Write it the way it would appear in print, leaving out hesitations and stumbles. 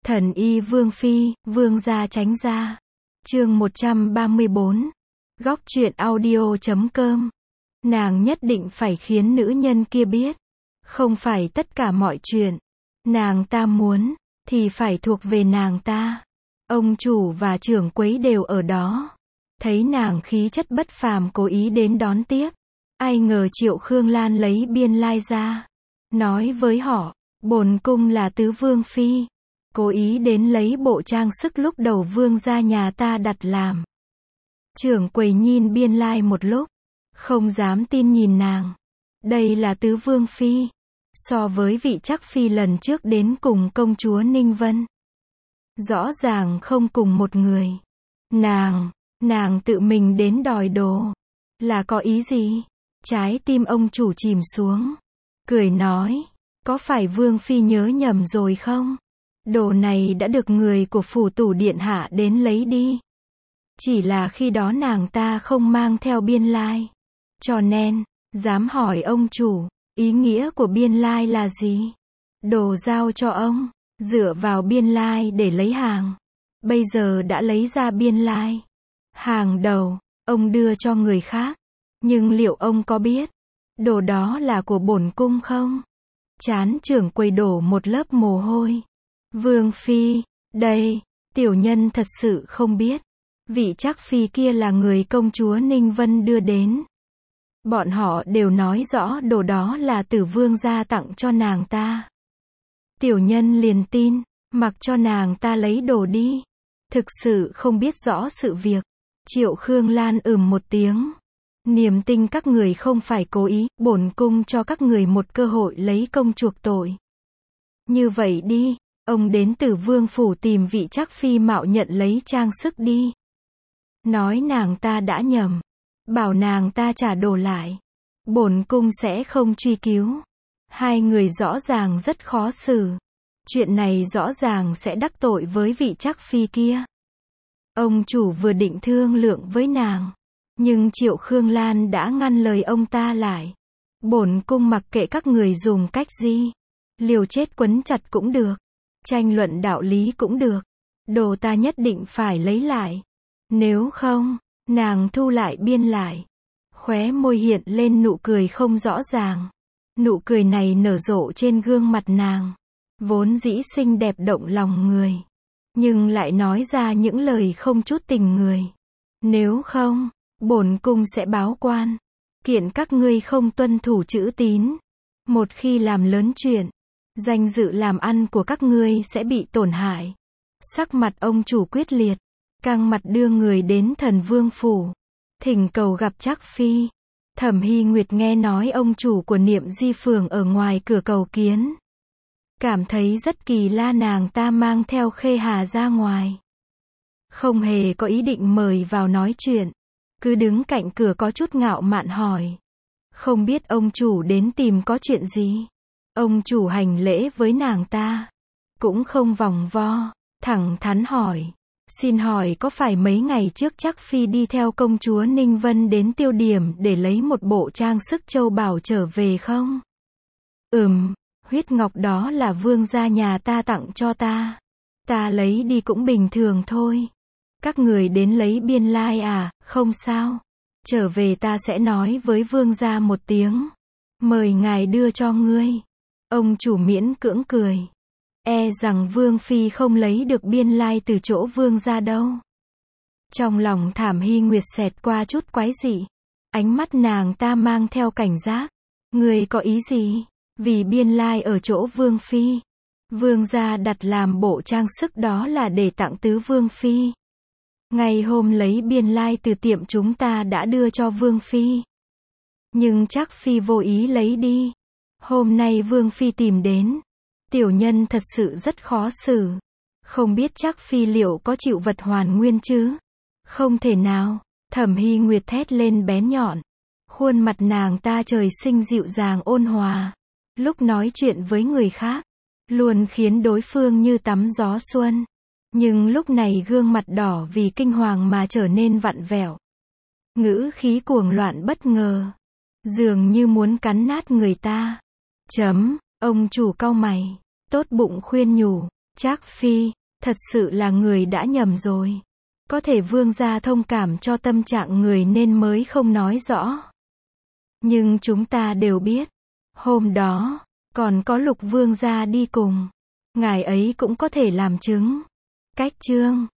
Thần y Vương Phi, Vương gia tránh ra. Chương 134. Góc truyện audio.com. Nàng nhất định phải khiến nữ nhân kia biết. Không phải tất cả mọi chuyện nàng ta muốn thì phải thuộc về nàng ta. Ông chủ và trưởng quấy đều ở đó. Thấy nàng khí chất bất phàm cố ý đến đón tiếp. Ai ngờ Triệu Khương Lan lấy biên lai ra. Nói với họ, bổn cung là tứ vương phi. Cố ý đến lấy bộ trang sức lúc đầu vương gia nhà ta đặt làm. Trưởng quầy nhìn biên lai một lúc. Không dám tin nhìn nàng. Đây là tứ vương phi. So với vị Trắc Phi lần trước đến cùng công chúa Ninh Vân. Rõ ràng không cùng một người. Nàng tự mình đến đòi đồ. Là có ý gì? Trái tim ông chủ chìm xuống. Cười nói, có phải Vương Phi nhớ nhầm rồi không? Đồ này đã được người của phủ tủ điện hạ đến lấy đi. Chỉ là khi đó nàng ta không mang theo biên lai. Cho nên, dám hỏi ông chủ, ý nghĩa của biên lai là gì? Đồ giao cho ông, dựa vào biên lai để lấy hàng. Bây giờ đã lấy ra biên lai. Hàng đầu, ông đưa cho người khác. Nhưng liệu ông có biết, đồ đó là của bổn cung không? Trán trưởng quầy đổ một lớp mồ hôi. Vương Phi, đây, tiểu nhân thật sự không biết. Vị Trắc Phi kia là người công chúa Ninh Vân đưa đến. Bọn họ đều nói rõ đồ đó là Tử Vương gia tặng cho nàng ta. Tiểu nhân liền tin, mặc cho nàng ta lấy đồ đi. Thực sự không biết rõ sự việc. Triệu Khương Lan một tiếng. Niềm tin các người không phải cố ý, bổn cung cho các người một cơ hội lấy công chuộc tội. Như vậy đi, ông đến Tử Vương phủ tìm vị Trắc Phi mạo nhận lấy trang sức đi. Nói nàng ta đã nhầm. Bảo nàng ta trả đồ lại. Bổn cung sẽ không truy cứu. Hai người rõ ràng rất khó xử. Chuyện này rõ ràng sẽ đắc tội với vị Trắc Phi kia. Ông chủ vừa định thương lượng với nàng. Nhưng Triệu Khương Lan đã ngăn lời ông ta lại. Bổn cung mặc kệ các người dùng cách gì. Liều chết quấn chặt cũng được. Tranh luận đạo lý cũng được. Đồ ta nhất định phải lấy lại. Nếu không, nàng thu lại biên lại. Khóe môi hiện lên nụ cười không rõ ràng. Nụ cười này nở rộ trên gương mặt nàng. Vốn dĩ xinh đẹp động lòng người. Nhưng lại nói ra những lời không chút tình người. Nếu không, bổn cung sẽ báo quan. Kiện các ngươi không tuân thủ chữ tín. Một khi làm lớn chuyện, danh dự làm ăn của các ngươi sẽ bị tổn hại. Sắc mặt ông chủ quyết liệt. Căng mặt đưa người đến Thần Vương phủ. Thỉnh cầu gặp Trắc Phi. Thẩm Hy Nguyệt nghe nói ông chủ của Niệm Di phường ở ngoài cửa cầu kiến. Cảm thấy rất kỳ lạ nàng ta mang theo Khê Hà ra ngoài. Không hề có ý định mời vào nói chuyện. Cứ đứng cạnh cửa có chút ngạo mạn hỏi. Không biết ông chủ đến tìm có chuyện gì. Ông chủ hành lễ với nàng ta. Cũng không vòng vo. Thẳng thắn hỏi. Xin hỏi có phải mấy ngày trước Trắc Phi đi theo công chúa Ninh Vân đến Tiêu Điểm để lấy một bộ trang sức châu báu trở về không? Huyết ngọc đó là vương gia nhà ta tặng cho ta. Ta lấy đi cũng bình thường thôi. Các người đến lấy biên lai à, không sao. Trở về ta sẽ nói với vương gia một tiếng. Mời ngài đưa cho ngươi. Ông chủ miễn cưỡng cười. E rằng Vương Phi không lấy được biên lai từ chỗ vương gia đâu. Trong lòng Thẩm Hy Nguyệt xẹt qua chút quái dị. Ánh mắt nàng ta mang theo cảnh giác. Người có ý gì? Vì biên lai ở chỗ Vương Phi. Vương gia đặt làm bộ trang sức đó là để tặng tứ Vương Phi. Ngày hôm lấy biên lai từ tiệm chúng ta đã đưa cho Vương Phi. Nhưng Trắc Phi vô ý lấy đi. Hôm nay Vương Phi tìm đến. Tiểu nhân thật sự rất khó xử. Không biết Trắc Phi liệu có chịu vật hoàn nguyên chứ? Không thể nào. Thẩm Hy Nguyệt thét lên bén nhọn. Khuôn mặt nàng ta trời sinh dịu dàng ôn hòa. Lúc nói chuyện với người khác, luôn khiến đối phương như tắm gió xuân. Nhưng lúc này gương mặt đỏ vì kinh hoàng mà trở nên vặn vẹo. Ngữ khí cuồng loạn bất ngờ. Dường như muốn cắn nát người ta. Ông chủ cau mày. Tốt bụng khuyên nhủ. Trác Phi, thật sự là người đã nhầm rồi. Có thể vương gia thông cảm cho tâm trạng người nên mới không nói rõ. Nhưng chúng ta đều biết, hôm đó, còn có Lục vương gia đi cùng. Ngài ấy cũng có thể làm chứng. Cách chương